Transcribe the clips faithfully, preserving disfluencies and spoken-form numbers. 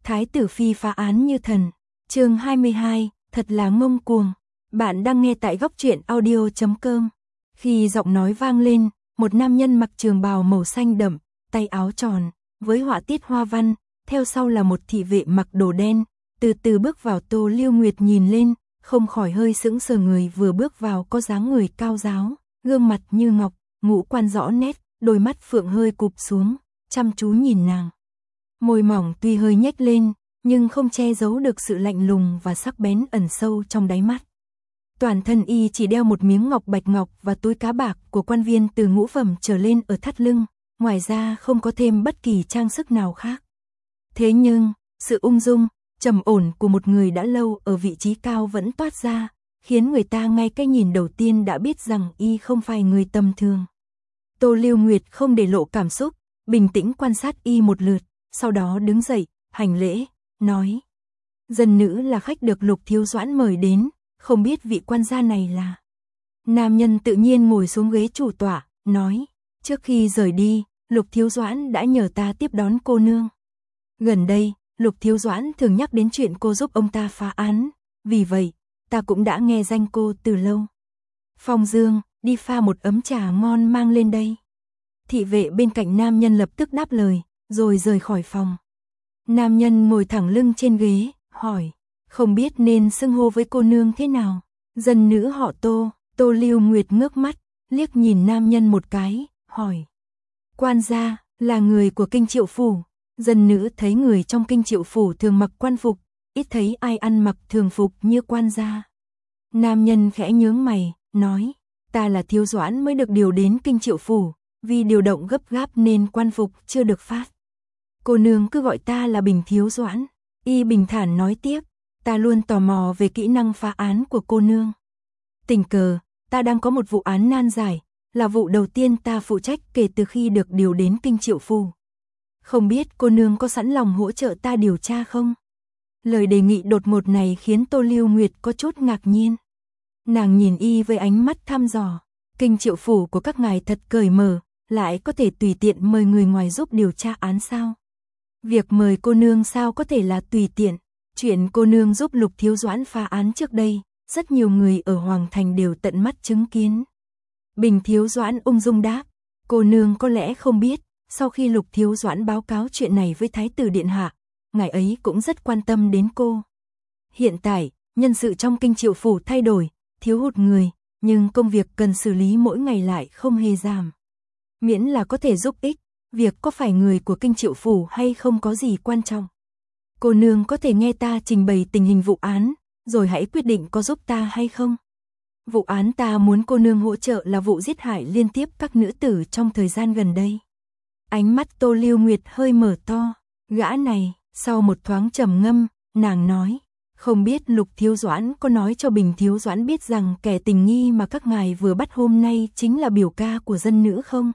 Thái tử phi phá án như thần. Chương hai mươi hai, thật là ngông cuồng. Bạn đang nghe tại góc truyện audio chấm com. Khi giọng nói vang lên, một nam nhân mặc trường bào màu xanh đậm, tay áo tròn, với họa tiết hoa văn, theo sau là một thị vệ mặc đồ đen, từ từ bước vào. Tô Lưu Nguyệt nhìn lên, không khỏi hơi sững sờ. Người vừa bước vào có dáng người cao ráo, gương mặt như ngọc, ngũ quan rõ nét, đôi mắt phượng hơi cụp xuống, chăm chú nhìn nàng. Môi mỏng tuy hơi nhếch lên, nhưng không che giấu được sự lạnh lùng và sắc bén ẩn sâu trong đáy mắt. Toàn thân y chỉ đeo một miếng ngọc bạch ngọc và túi cá bạc của quan viên từ ngũ phẩm trở lên ở thắt lưng, ngoài ra không có thêm bất kỳ trang sức nào khác. Thế nhưng, sự ung dung, trầm ổn của một người đã lâu ở vị trí cao vẫn toát ra, khiến người ta ngay cái nhìn đầu tiên đã biết rằng y không phải người tầm thường. Tô Lưu Nguyệt không để lộ cảm xúc, bình tĩnh quan sát y một lượt, sau đó đứng dậy, hành lễ, nói: dân nữ là khách được Lục Thiếu Doãn mời đến, không biết vị quan gia này là. Nam nhân tự nhiên ngồi xuống ghế chủ tọa, nói: trước khi rời đi, Lục Thiếu Doãn đã nhờ ta tiếp đón cô nương. Gần đây, Lục Thiếu Doãn thường nhắc đến chuyện cô giúp ông ta phá án, vì vậy, ta cũng đã nghe danh cô từ lâu. Phong Dương, đi pha một ấm trà ngon mang lên đây. Thị vệ bên cạnh nam nhân lập tức đáp lời, rồi rời khỏi phòng. Nam nhân ngồi thẳng lưng trên ghế, hỏi: không biết nên xưng hô với cô nương thế nào? Dân nữ họ Tô. Tô Lưu Nguyệt ngước mắt, liếc nhìn nam nhân một cái, hỏi: quan gia, là người của Kinh Triệu Phủ. Dân nữ thấy người trong Kinh Triệu Phủ thường mặc quan phục, ít thấy ai ăn mặc thường phục như quan gia. Nam nhân khẽ nhướng mày, nói: ta là Thiếu Doãn mới được điều đến Kinh Triệu Phủ, vì điều động gấp gáp nên quan phục chưa được phát. Cô nương cứ gọi ta là Bình Thiếu Doãn. Y bình thản nói tiếp: ta luôn tò mò về kỹ năng phá án của cô nương. Tình cờ, ta đang có một vụ án nan giải, là vụ đầu tiên ta phụ trách kể từ khi được điều đến Kinh Triệu Phủ. Không biết cô nương có sẵn lòng hỗ trợ ta điều tra không? Lời đề nghị đột ngột này khiến Tô Lưu Nguyệt có chút ngạc nhiên. Nàng nhìn y với ánh mắt thăm dò. Kinh Triệu Phủ của các ngài thật cởi mở, lại có thể tùy tiện mời người ngoài giúp điều tra án sao? Việc mời cô nương sao có thể là tùy tiện? Chuyện cô nương giúp Lục Thiếu Doãn phá án trước đây, rất nhiều người ở Hoàng Thành đều tận mắt chứng kiến. Bình Thiếu Doãn ung dung đáp: cô nương có lẽ không biết, sau khi Lục Thiếu Doãn báo cáo chuyện này với Thái tử Điện Hạ, ngài ấy cũng rất quan tâm đến cô. Hiện tại, nhân sự trong Kinh Triệu Phủ thay đổi, thiếu hụt người, nhưng công việc cần xử lý mỗi ngày lại không hề giảm. Miễn là có thể giúp ích, việc có phải người của Kinh Triệu Phủ hay không có gì quan trọng. Cô nương có thể nghe ta trình bày tình hình vụ án, rồi hãy quyết định có giúp ta hay không. Vụ án ta muốn cô nương hỗ trợ là vụ giết hại liên tiếp các nữ tử trong thời gian gần đây. Ánh mắt Tô Lưu Nguyệt hơi mở to, gã này, sau một thoáng trầm ngâm, nàng nói: không biết Lục Thiếu Doãn có nói cho Bình Thiếu Doãn biết rằng kẻ tình nghi mà các ngài vừa bắt hôm nay chính là biểu ca của dân nữ không?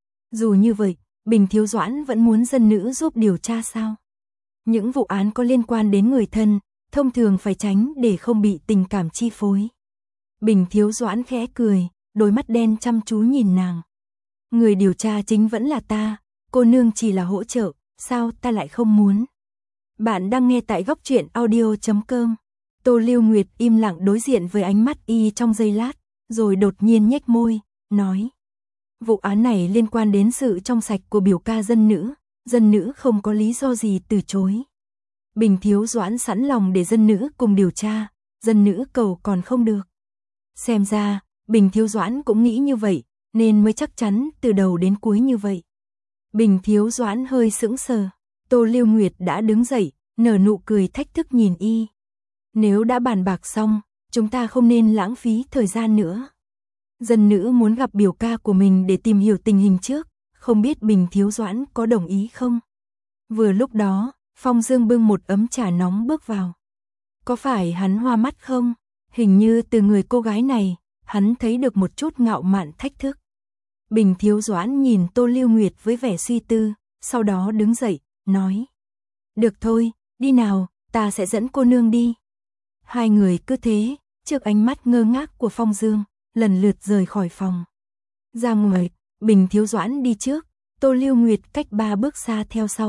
Dù như vậy, Bình Thiếu Doãn vẫn muốn dân nữ giúp điều tra sao? Những vụ án có liên quan đến người thân, thông thường phải tránh để không bị tình cảm chi phối. Bình Thiếu Doãn khẽ cười, đôi mắt đen chăm chú nhìn nàng. Người điều tra chính vẫn là ta, cô nương chỉ là hỗ trợ, sao ta lại không muốn? Bạn đang nghe tại góc truyện audio chấm com. Tô Lưu Nguyệt im lặng đối diện với ánh mắt y trong giây lát, rồi đột nhiên nhếch môi, nói: vụ án này liên quan đến sự trong sạch của biểu ca dân nữ, dân nữ không có lý do gì từ chối. Bình Thiếu Doãn sẵn lòng để dân nữ cùng điều tra, dân nữ cầu còn không được. Xem ra, Bình Thiếu Doãn cũng nghĩ như vậy, nên mới chắc chắn từ đầu đến cuối như vậy. Bình Thiếu Doãn hơi sững sờ. Tô Lưu Nguyệt đã đứng dậy, nở nụ cười thách thức nhìn y. Nếu đã bàn bạc xong, chúng ta không nên lãng phí thời gian nữa. Dân nữ muốn gặp biểu ca của mình để tìm hiểu tình hình trước, không biết Bình Thiếu Doãn có đồng ý không? Vừa lúc đó, Phong Dương bưng một ấm trà nóng bước vào. Có phải hắn hoa mắt không? Hình như từ người cô gái này, hắn thấy được một chút ngạo mạn thách thức. Bình Thiếu Doãn nhìn Tô Lưu Nguyệt với vẻ suy tư, sau đó đứng dậy, nói: được thôi, đi nào, ta sẽ dẫn cô nương đi. Hai người cứ thế, trước ánh mắt ngơ ngác của Phong Dương, lần lượt rời khỏi phòng. Ra ngoài, Bình Thiếu Doãn đi trước, Tô Lưu Nguyệt cách ba bước xa theo sau,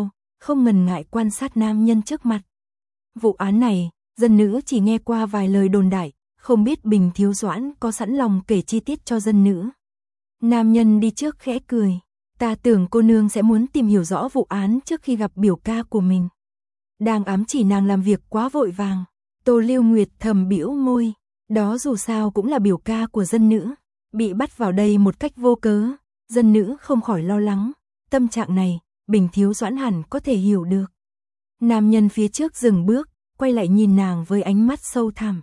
không ngần ngại quan sát nam nhân trước mặt. Vụ án này, dân nữ chỉ nghe qua vài lời đồn đại, không biết Bình Thiếu Doãn có sẵn lòng kể chi tiết cho dân nữ. Nam nhân đi trước khẽ cười, ta tưởng cô nương sẽ muốn tìm hiểu rõ vụ án trước khi gặp biểu ca của mình. Đang ám chỉ nàng làm việc quá vội vàng, Tô Lưu Nguyệt thầm bĩu môi, đó dù sao cũng là biểu ca của dân nữ, bị bắt vào đây một cách vô cớ, dân nữ không khỏi lo lắng, tâm trạng này, Bình Thiếu Doãn hẳn có thể hiểu được. Nam nhân phía trước dừng bước, quay lại nhìn nàng với ánh mắt sâu thẳm.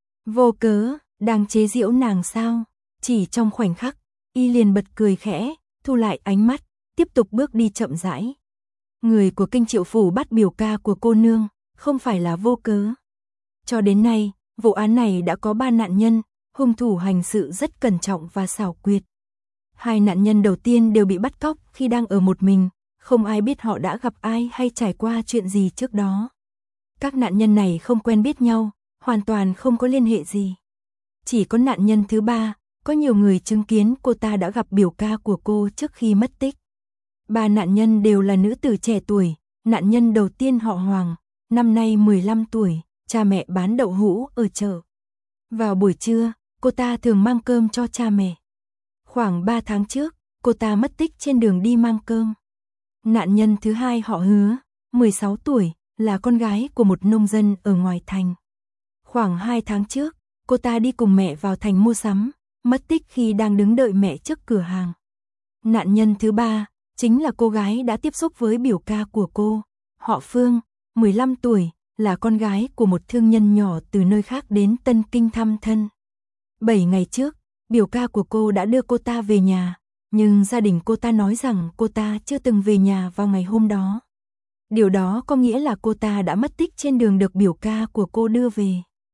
Vô cớ, đang chế giễu nàng sao? Chỉ trong khoảnh khắc, y liền bật cười khẽ, thu lại ánh mắt, tiếp tục bước đi chậm rãi. Người của Kinh Triệu phủ bắt biểu ca của cô nương, không phải là vô cớ. Cho đến nay, vụ án này đã có ba nạn nhân, hung thủ hành sự rất cẩn trọng và xảo quyệt. Hai nạn nhân đầu tiên đều bị bắt cóc khi đang ở một mình, không ai biết họ đã gặp ai hay trải qua chuyện gì trước đó. Các nạn nhân này không quen biết nhau, hoàn toàn không có liên hệ gì. Chỉ có nạn nhân thứ ba, có nhiều người chứng kiến cô ta đã gặp biểu ca của cô trước khi mất tích. Ba nạn nhân đều là nữ tử trẻ tuổi, nạn nhân đầu tiên họ Hoàng, năm nay mười lăm tuổi, cha mẹ bán đậu hũ ở chợ. Vào buổi trưa, cô ta thường mang cơm cho cha mẹ. Khoảng ba tháng trước, cô ta mất tích trên đường đi mang cơm. Nạn nhân thứ hai họ Hứa, mười sáu tuổi, là con gái của một nông dân ở ngoài thành. Khoảng hai tháng trước, cô ta đi cùng mẹ vào thành mua sắm, mất tích khi đang đứng đợi mẹ trước cửa hàng. Nạn nhân thứ ba, chính là cô gái đã tiếp xúc với biểu ca của cô, họ Phương, mười lăm tuổi, là con gái của một thương nhân nhỏ từ nơi khác đến Tân Kinh thăm thân. Bảy ngày trước, biểu ca của cô đã đưa cô ta về nhà, nhưng gia đình cô ta nói rằng cô ta chưa từng về nhà vào ngày hôm đó. Điều đó có nghĩa là cô ta đã mất tích trên đường được biểu ca của cô đưa về.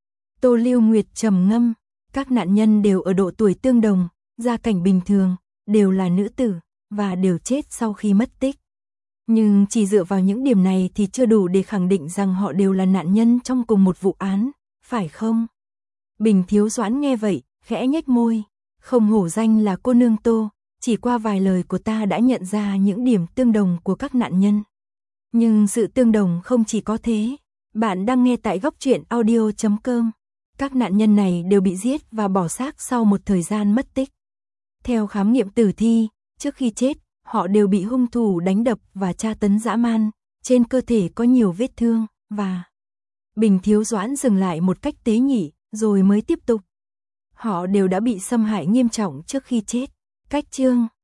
Tô Lưu Nguyệt trầm ngâm, các nạn nhân đều ở độ tuổi tương đồng, gia cảnh bình thường, đều là nữ tử, và đều chết sau khi mất tích. Nhưng chỉ dựa vào những điểm này thì chưa đủ để khẳng định rằng họ đều là nạn nhân trong cùng một vụ án, phải không? Bình Thiếu Doãn nghe vậy, khẽ nhếch môi, không hổ danh là cô nương Tô, chỉ qua vài lời của ta đã nhận ra những điểm tương đồng của các nạn nhân. Nhưng sự tương đồng không chỉ có thế. Bạn đang nghe tại góc truyện audio chấm com. Các nạn nhân này đều bị giết và bỏ xác sau một thời gian mất tích. Theo khám nghiệm tử thi, trước khi chết, họ đều bị hung thủ đánh đập và tra tấn dã man, trên cơ thể có nhiều vết thương, và... Bình Thiếu Doãn dừng lại một cách tế nhị, rồi mới tiếp tục. Họ đều đã bị xâm hại nghiêm trọng trước khi chết. Cách chương